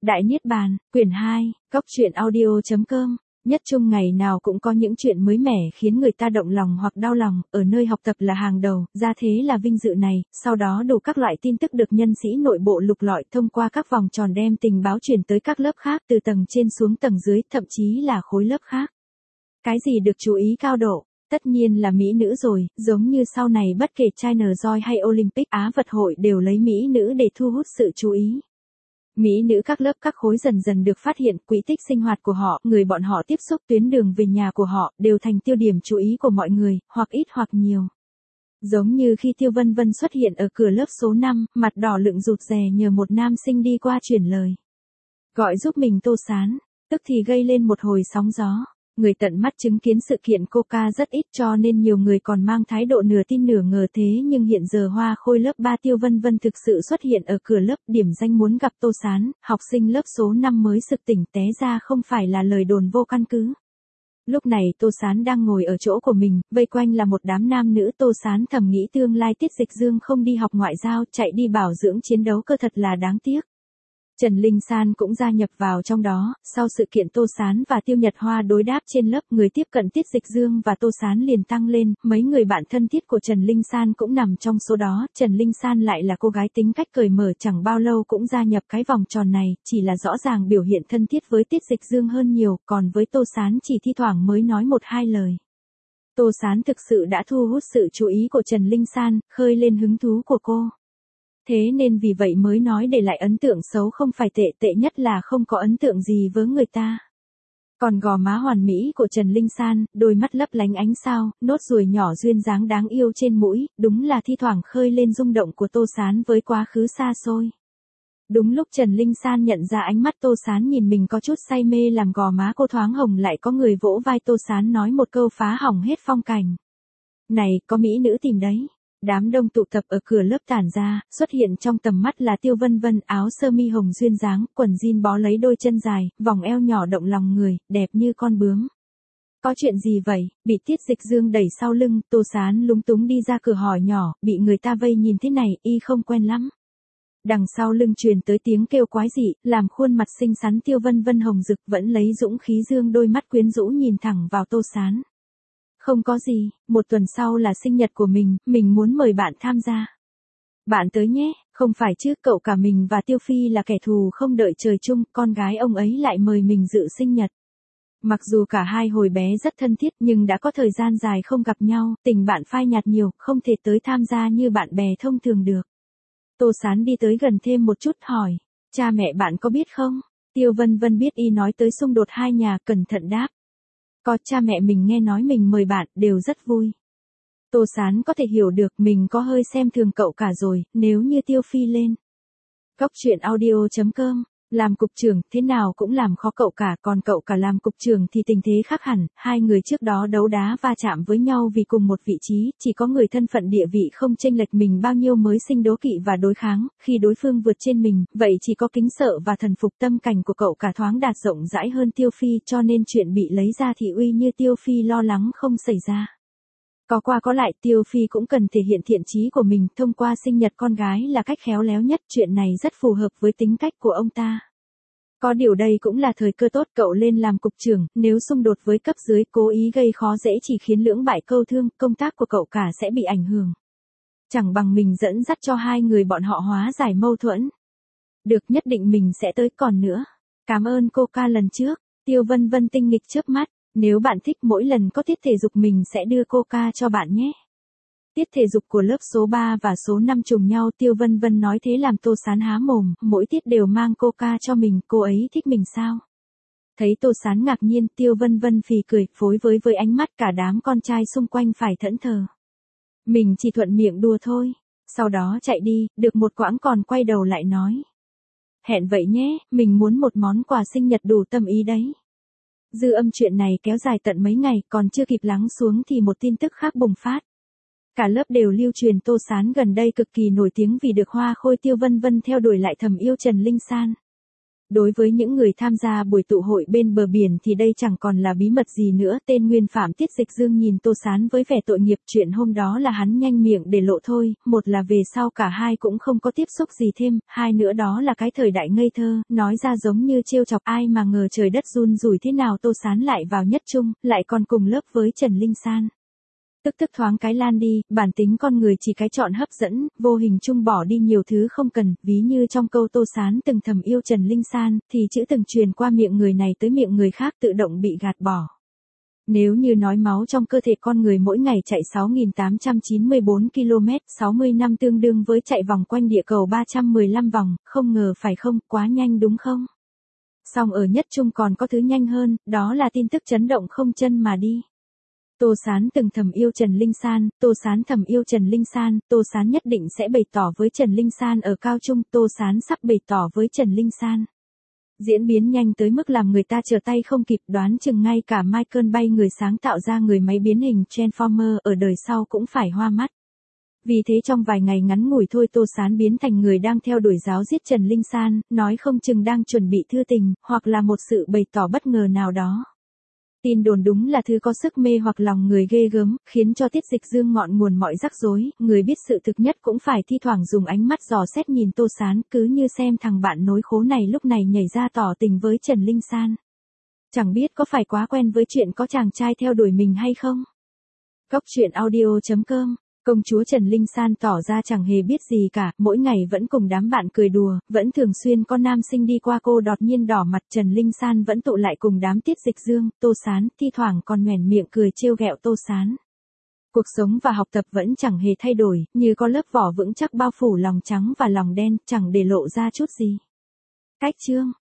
Đại Niết Bàn, quyển 2, Cốc truyện audio.com. Nhất chung ngày nào cũng có những chuyện mới mẻ khiến người ta động lòng hoặc đau lòng, ở nơi học tập là hàng đầu, ra thế là vinh dự này, sau đó đủ các loại tin tức được nhân sĩ nội bộ lục lọi thông qua các vòng tròn đem tình báo truyền tới các lớp khác từ tầng trên xuống tầng dưới, thậm chí là khối lớp khác. Cái gì được chú ý cao độ? Tất nhiên là mỹ nữ rồi, giống như sau này bất kể China Joy hay Olympic Á vật hội đều lấy mỹ nữ để thu hút sự chú ý. Mỹ nữ các lớp các khối dần dần được phát hiện, quỹ tích sinh hoạt của họ, người bọn họ tiếp xúc, tuyến đường về nhà của họ, đều thành tiêu điểm chú ý của mọi người, hoặc ít hoặc nhiều. Giống như khi Tiêu Vân Vân xuất hiện ở cửa lớp số 5, mặt đỏ lựng rụt rè nhờ một nam sinh đi qua chuyển lời. Gọi giúp mình Tô Sán, tức thì gây lên một hồi sóng gió. Người tận mắt chứng kiến sự kiện Coca rất ít cho nên nhiều người còn mang thái độ nửa tin nửa ngờ, thế nhưng hiện giờ hoa khôi lớp 3 Tiêu Vân Vân thực sự xuất hiện ở cửa lớp, điểm danh muốn gặp Tô Sán, học sinh lớp số 5 mới sực tỉnh, té ra không phải là lời đồn vô căn cứ. Lúc này Tô Sán đang ngồi ở chỗ của mình, vây quanh là một đám nam nữ. Tô Sán thầm nghĩ tương lai Tiết Dịch Dương không đi học ngoại giao, chạy đi bảo dưỡng chiến đấu cơ thật là đáng tiếc. Trần Linh San cũng gia nhập vào trong đó, sau sự kiện Tô Sán và Tiêu Nhật Hoa đối đáp trên lớp, người tiếp cận Tiết Dịch Dương và Tô Sán liền tăng lên, mấy người bạn thân thiết của Trần Linh San cũng nằm trong số đó. Trần Linh San lại là cô gái tính cách cởi mở, chẳng bao lâu cũng gia nhập cái vòng tròn này, chỉ là rõ ràng biểu hiện thân thiết với Tiết Dịch Dương hơn nhiều, còn với Tô Sán chỉ thi thoảng mới nói một hai lời. Tô Sán thực sự đã thu hút sự chú ý của Trần Linh San, khơi lên hứng thú của cô. Thế nên vì vậy mới nói để lại ấn tượng xấu không phải tệ, tệ nhất là không có ấn tượng gì với người ta. Còn gò má hoàn mỹ của Trần Linh San, đôi mắt lấp lánh ánh sao, nốt ruồi nhỏ duyên dáng đáng yêu trên mũi, đúng là thi thoảng khơi lên rung động của Tô Sán với quá khứ xa xôi. Đúng lúc Trần Linh San nhận ra ánh mắt Tô Sán nhìn mình có chút say mê làm gò má cô thoáng hồng, lại có người vỗ vai Tô Sán nói một câu phá hỏng hết phong cảnh. Này, có mỹ nữ tìm đấy. Đám đông tụ tập ở cửa lớp tản ra, xuất hiện trong tầm mắt là Tiêu Vân Vân, áo sơ mi hồng duyên dáng, quần jean bó lấy đôi chân dài, vòng eo nhỏ động lòng người, đẹp như con bướm. Có chuyện gì vậy? Bị Tiết Dịch Dương đẩy sau lưng, Tô Sán lúng túng đi ra cửa hỏi nhỏ, bị người ta vây nhìn thế này, y không quen lắm. Đằng sau lưng truyền tới tiếng kêu quái dị, làm khuôn mặt xinh xắn Tiêu Vân Vân hồng rực vẫn lấy dũng khí dương đôi mắt quyến rũ nhìn thẳng vào Tô Sán. Không có gì, một tuần sau là sinh nhật của mình muốn mời bạn tham gia. Bạn tới nhé, không phải chứ, cậu cả mình và Tiêu Phi là kẻ thù không đợi trời chung, con gái ông ấy lại mời mình dự sinh nhật. Mặc dù cả hai hồi bé rất thân thiết nhưng đã có thời gian dài không gặp nhau, tình bạn phai nhạt nhiều, không thể tới tham gia như bạn bè thông thường được. Tô Sán đi tới gần thêm một chút hỏi, cha mẹ bạn có biết không? Tiêu Vân Vân biết y nói tới xung đột hai nhà, cẩn thận đáp. Có, cha mẹ mình nghe nói mình mời bạn, đều rất vui. Tô Sán có thể hiểu được mình có hơi xem thường cậu cả rồi, nếu như Tiêu Phi lên. Cốc truyện audio.com, làm cục trưởng, thế nào cũng làm khó cậu cả, còn cậu cả làm cục trưởng thì tình thế khác hẳn, hai người trước đó đấu đá va chạm với nhau vì cùng một vị trí, chỉ có người thân phận địa vị không chênh lệch mình bao nhiêu mới sinh đố kỵ và đối kháng, khi đối phương vượt trên mình, vậy chỉ có kính sợ và thần phục. Tâm cảnh của cậu cả thoáng đạt rộng rãi hơn Tiêu Phi, cho nên chuyện bị lấy ra thị uy như Tiêu Phi lo lắng không xảy ra. Có qua có lại, Tiêu Phi cũng cần thể hiện thiện chí của mình, thông qua sinh nhật con gái là cách khéo léo nhất, chuyện này rất phù hợp với tính cách của ông ta. Có điều đây cũng là thời cơ tốt, cậu lên làm cục trưởng, nếu xung đột với cấp dưới, cố ý gây khó dễ chỉ khiến lưỡng bại câu thương, công tác của cậu cả sẽ bị ảnh hưởng. Chẳng bằng mình dẫn dắt cho hai người bọn họ hóa giải mâu thuẫn. Được, nhất định mình sẽ tới, còn nữa. Cảm ơn Coca lần trước, Tiêu Vân Vân tinh nghịch chớp mắt. Nếu bạn thích mỗi lần có tiết thể dục mình sẽ đưa Coca cho bạn nhé. Tiết thể dục của lớp số 3 và số 5 trùng nhau, Tiêu Vân Vân nói thế làm Tô Sán há mồm, mỗi tiết đều mang Coca cho mình, cô ấy thích mình sao? Thấy Tô Sán ngạc nhiên, Tiêu Vân Vân phì cười, phối với ánh mắt cả đám con trai xung quanh phải thẫn thờ. Mình chỉ thuận miệng đùa thôi, sau đó chạy đi, được một quãng còn quay đầu lại nói. Hẹn vậy nhé, mình muốn một món quà sinh nhật đủ tâm ý đấy. Dư âm chuyện này kéo dài tận mấy ngày, còn chưa kịp lắng xuống thì một tin tức khác bùng phát. Cả lớp đều lưu truyền Tô Sán gần đây cực kỳ nổi tiếng vì được hoa khôi Tiêu Vân Vân theo đuổi lại thầm yêu Trần Linh San. Đối với những người tham gia buổi tụ hội bên bờ biển thì đây chẳng còn là bí mật gì nữa. Tên nguyên phạm Tiết Dịch Dương nhìn Tô Sán với vẻ tội nghiệp, chuyện hôm đó là hắn nhanh miệng để lộ thôi, một là về sau cả hai cũng không có tiếp xúc gì thêm, hai nữa đó là cái thời đại ngây thơ, nói ra giống như trêu chọc, ai mà ngờ trời đất run rủi thế nào Tô Sán lại vào nhất trung, lại còn cùng lớp với Trần Linh San. Tức thoáng cái lan đi, bản tính con người chỉ cái chọn hấp dẫn, vô hình chung bỏ đi nhiều thứ không cần, ví như trong câu Tô Sán từng thầm yêu Trần Linh San, thì chữ từng truyền qua miệng người này tới miệng người khác tự động bị gạt bỏ. Nếu như nói máu trong cơ thể con người mỗi ngày chạy 6.894 km, 60 năm tương đương với chạy vòng quanh địa cầu 315 vòng, không ngờ phải không, quá nhanh đúng không? Song ở nhất trung còn có thứ nhanh hơn, đó là tin tức chấn động không chân mà đi. Tô Sán từng thầm yêu Trần Linh San, Tô Sán thầm yêu Trần Linh San, Tô Sán nhất định sẽ bày tỏ với Trần Linh San ở cao trung, Tô Sán sắp bày tỏ với Trần Linh San. Diễn biến nhanh tới mức làm người ta trở tay không kịp, đoán chừng ngay cả Michael Bay, người sáng tạo ra người máy biến hình Transformer ở đời sau cũng phải hoa mắt. Vì thế trong vài ngày ngắn ngủi thôi Tô Sán biến thành người đang theo đuổi giáo giết Trần Linh San, nói không chừng đang chuẩn bị thư tình, hoặc là một sự bày tỏ bất ngờ nào đó. Tin đồn đúng là thứ có sức mê hoặc lòng người ghê gớm, khiến cho Tiết Dịch Dương ngọn nguồn mọi rắc rối, người biết sự thực nhất cũng phải thi thoảng dùng ánh mắt dò xét nhìn Tô Sán, cứ như xem thằng bạn nối khố này lúc này nhảy ra tỏ tình với Trần Linh San. Chẳng biết có phải quá quen với chuyện có chàng trai theo đuổi mình hay không? Cốc truyện audio.com. Công chúa Trần Linh San tỏ ra chẳng hề biết gì cả, mỗi ngày vẫn cùng đám bạn cười đùa, vẫn thường xuyên có nam sinh đi qua cô đột nhiên đỏ mặt. Trần Linh San vẫn tụ lại cùng đám Tiết Dịch Dương, Tô Sán, thi thoảng còn nhoẻn miệng cười trêu ghẹo Tô Sán. Cuộc sống và học tập vẫn chẳng hề thay đổi, như có lớp vỏ vững chắc bao phủ lòng trắng và lòng đen, chẳng để lộ ra chút gì. Cách chương